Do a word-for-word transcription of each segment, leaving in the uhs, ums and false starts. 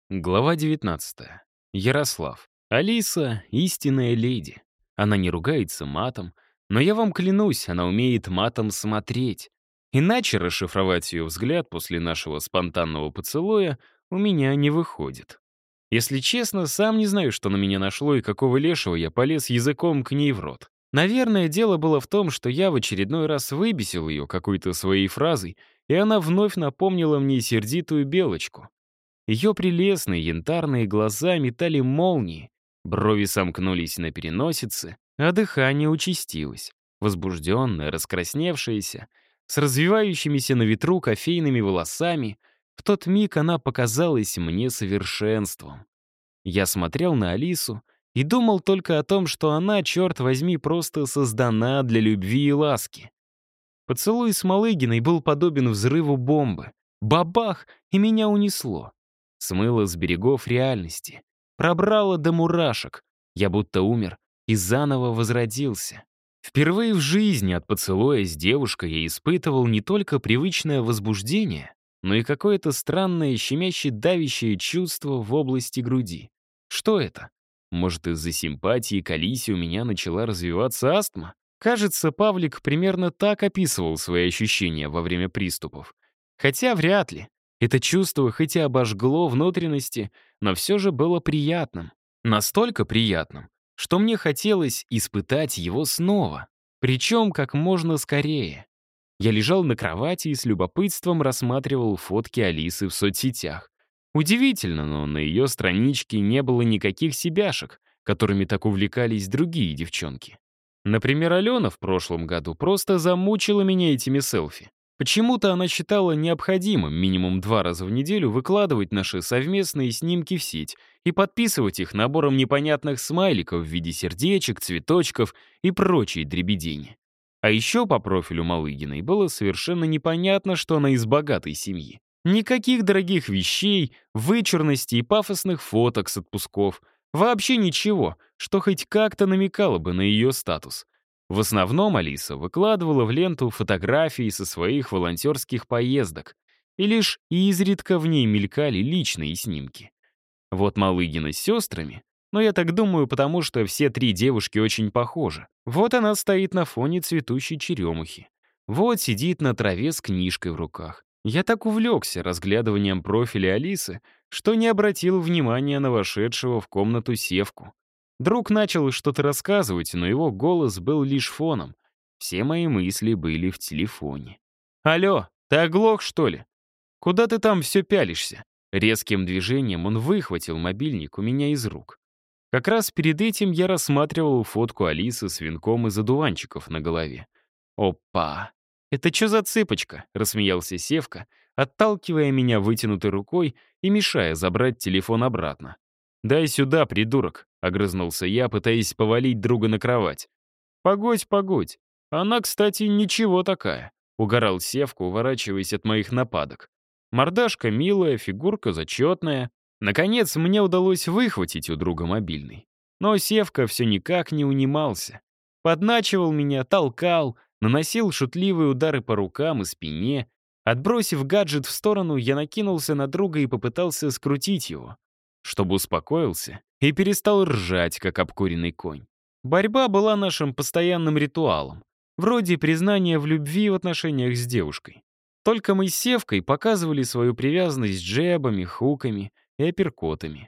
Глава девятнадцатая. Ярослав. Алиса — истинная леди. Она не ругается матом, но я вам клянусь, она умеет матом смотреть. Иначе расшифровать ее взгляд после нашего спонтанного поцелуя у меня не выходит. Если честно, сам не знаю, что на меня нашло и какого лешего я полез языком к ней в рот. Наверное, дело было в том, что я в очередной раз выбесил ее какой-то своей фразой, и она вновь напомнила мне сердитую белочку. Ее прелестные янтарные глаза метали молнии, брови сомкнулись на переносице, а дыхание участилось, возбужденное, раскрасневшееся, с развивающимися на ветру кофейными волосами. В тот миг она показалась мне совершенством. Я смотрел на Алису и думал только о том, что она, черт возьми, просто создана для любви и ласки. Поцелуй с Малыгиной был подобен взрыву бомбы. Бабах! И меня унесло. Смыло с берегов реальности. Пробрало до мурашек. Я будто умер и заново возродился. Впервые в жизни от поцелуя с девушкой я испытывал не только привычное возбуждение, но и какое-то странное щемяще-давящее чувство в области груди. Что это? Может, из-за симпатии к Алисе у меня начала развиваться астма? Кажется, Павлик примерно так описывал свои ощущения во время приступов. Хотя вряд ли. Это чувство хоть и обожгло внутренности, но все же было приятным. Настолько приятным, что мне хотелось испытать его снова. Причем как можно скорее. Я лежал на кровати и с любопытством рассматривал фотки Алисы в соцсетях. Удивительно, но на ее страничке не было никаких себяшек, которыми так увлекались другие девчонки. Например, Алена в прошлом году просто замучила меня этими селфи. Почему-то она считала необходимым минимум два раза в неделю выкладывать наши совместные снимки в сеть и подписывать их набором непонятных смайликов в виде сердечек, цветочков и прочей дребедени. А еще по профилю Малыгиной было совершенно непонятно, что она из богатой семьи. Никаких дорогих вещей, вычурности и пафосных фоток с отпусков. Вообще ничего, что хоть как-то намекало бы на ее статус. В основном Алиса выкладывала в ленту фотографии со своих волонтерских поездок, и лишь изредка в ней мелькали личные снимки. Вот Малыгина с сестрами, но я так думаю, потому что все три девушки очень похожи. Вот она стоит на фоне цветущей черемухи. Вот сидит на траве с книжкой в руках. Я так увлекся разглядыванием профиля Алисы, что не обратил внимания на вошедшего в комнату Севку. Друг начал что-то рассказывать, но его голос был лишь фоном. Все мои мысли были в телефоне. «Алло, ты оглох, что ли? Куда ты там все пялишься?» Резким движением он выхватил мобильник у меня из рук. Как раз перед этим я рассматривал фотку Алисы с венком из одуванчиков на голове. «Опа! Это что за цыпочка?» — рассмеялся Севка, отталкивая меня вытянутой рукой и мешая забрать телефон обратно. «Дай сюда, придурок!» — огрызнулся я, пытаясь повалить друга на кровать. «Погодь, погодь. Она, кстати, ничего такая», — угорал Севка, уворачиваясь от моих нападок. Мордашка милая, фигурка зачетная. Наконец, мне удалось выхватить у друга мобильный. Но Севка все никак не унимался. Подначивал меня, толкал, наносил шутливые удары по рукам и спине. Отбросив гаджет в сторону, я накинулся на друга и попытался скрутить его, чтобы успокоился и перестал ржать, как обкуренный конь. Борьба была нашим постоянным ритуалом, вроде признания в любви в отношениях с девушкой. Только мы с Севкой показывали свою привязанность джебами, хуками и апперкотами.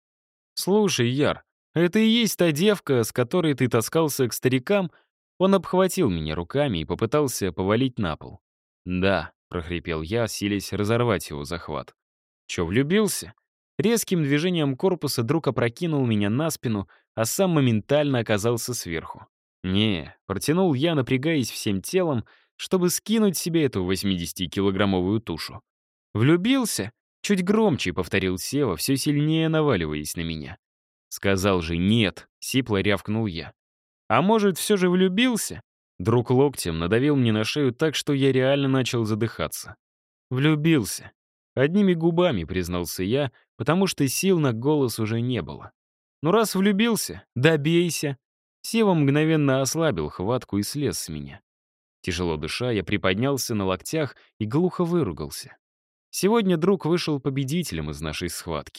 «Слушай, Яр, это и есть та девка, с которой ты таскался к старикам?» Он обхватил меня руками и попытался повалить на пол. «Да», — прохрипел я, силясь разорвать его захват. «Чё, влюбился?» Резким движением корпуса друг опрокинул меня на спину, а сам моментально оказался сверху. «Не», — протянул я, напрягаясь всем телом, чтобы скинуть себе эту восьмидесятикилограммовую тушу. «Влюбился?» — чуть громче повторил Сева, все сильнее наваливаясь на меня. «Сказал же нет», — сипло рявкнул я. «А может, все же влюбился?» Друг локтем надавил мне на шею так, что я реально начал задыхаться. «Влюбился». Одними губами признался я, потому что сил на голос уже не было. «Ну раз влюбился, добейся». Сева мгновенно ослабил хватку и слез с меня. Тяжело дыша, я приподнялся на локтях и глухо выругался. Сегодня друг вышел победителем из нашей схватки.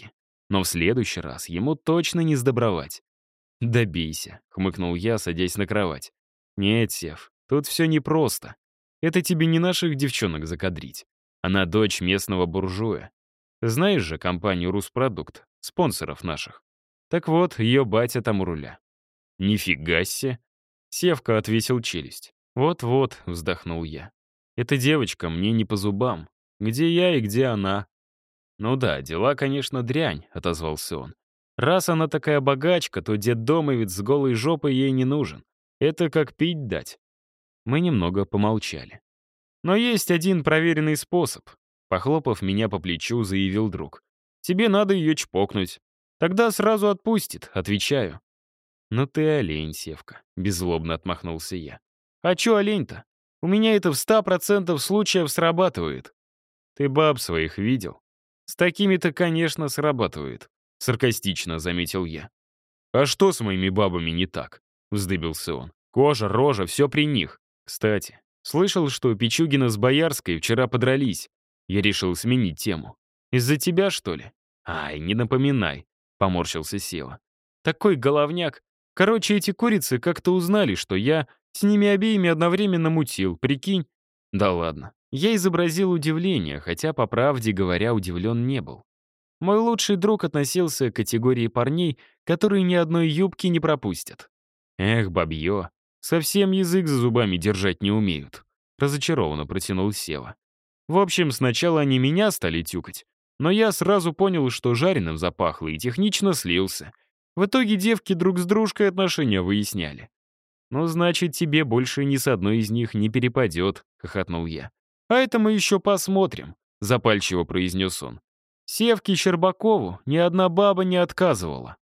Но в следующий раз ему точно не сдобровать. «Добейся», — хмыкнул я, садясь на кровать. «Нет, Сев, тут все непросто. Это тебе не наших девчонок закадрить. Она дочь местного буржуя. Знаешь же компанию «Руспродукт», спонсоров наших. Так вот, ее батя там у руля». «Нифига себе!» Севка отвесил челюсть. «Вот-вот», — вздохнул я. «Эта девочка мне не по зубам. Где я и где она?» «Ну да, дела, конечно, дрянь», — отозвался он. «Раз она такая богачка, то детдомовец с голой жопой ей не нужен. Это как пить дать». Мы немного помолчали. «Но есть один проверенный способ», — похлопав меня по плечу, заявил друг. «Тебе надо ее чпокнуть. Тогда сразу отпустит», — отвечаю. «Ну ты олень, Севка», — беззлобно отмахнулся я. «А чё олень-то? У меня это в ста процентов случаев срабатывает». «Ты баб своих видел?» «С такими-то, конечно, срабатывает», — саркастично заметил я. «А что с моими бабами не так?» — вздыбился он. «Кожа, рожа, все при них. Кстати, слышал, что Пичугина с Боярской вчера подрались. Я решил сменить тему. Из-за тебя, что ли?» «Ай, не напоминай», — поморщился Сева. «Такой головняк. Короче, эти курицы как-то узнали, что я с ними обеими одновременно мутил, прикинь?» «Да ладно». Я изобразил удивление, хотя, по правде говоря, удивлен не был. Мой лучший друг относился к категории парней, которые ни одной юбки не пропустят. «Эх, бабье, совсем язык за зубами держать не умеют», — разочарованно протянул Сева. В общем, сначала они меня стали тюкать, но я сразу понял, что жареным запахло, и технично слился. В итоге девки друг с дружкой отношения выясняли. «Ну, значит, тебе больше ни с одной из них не перепадет», — хохотнул я. «А это мы еще посмотрим», — запальчиво произнес он. «Севке Щербакову ни одна баба не отказывала».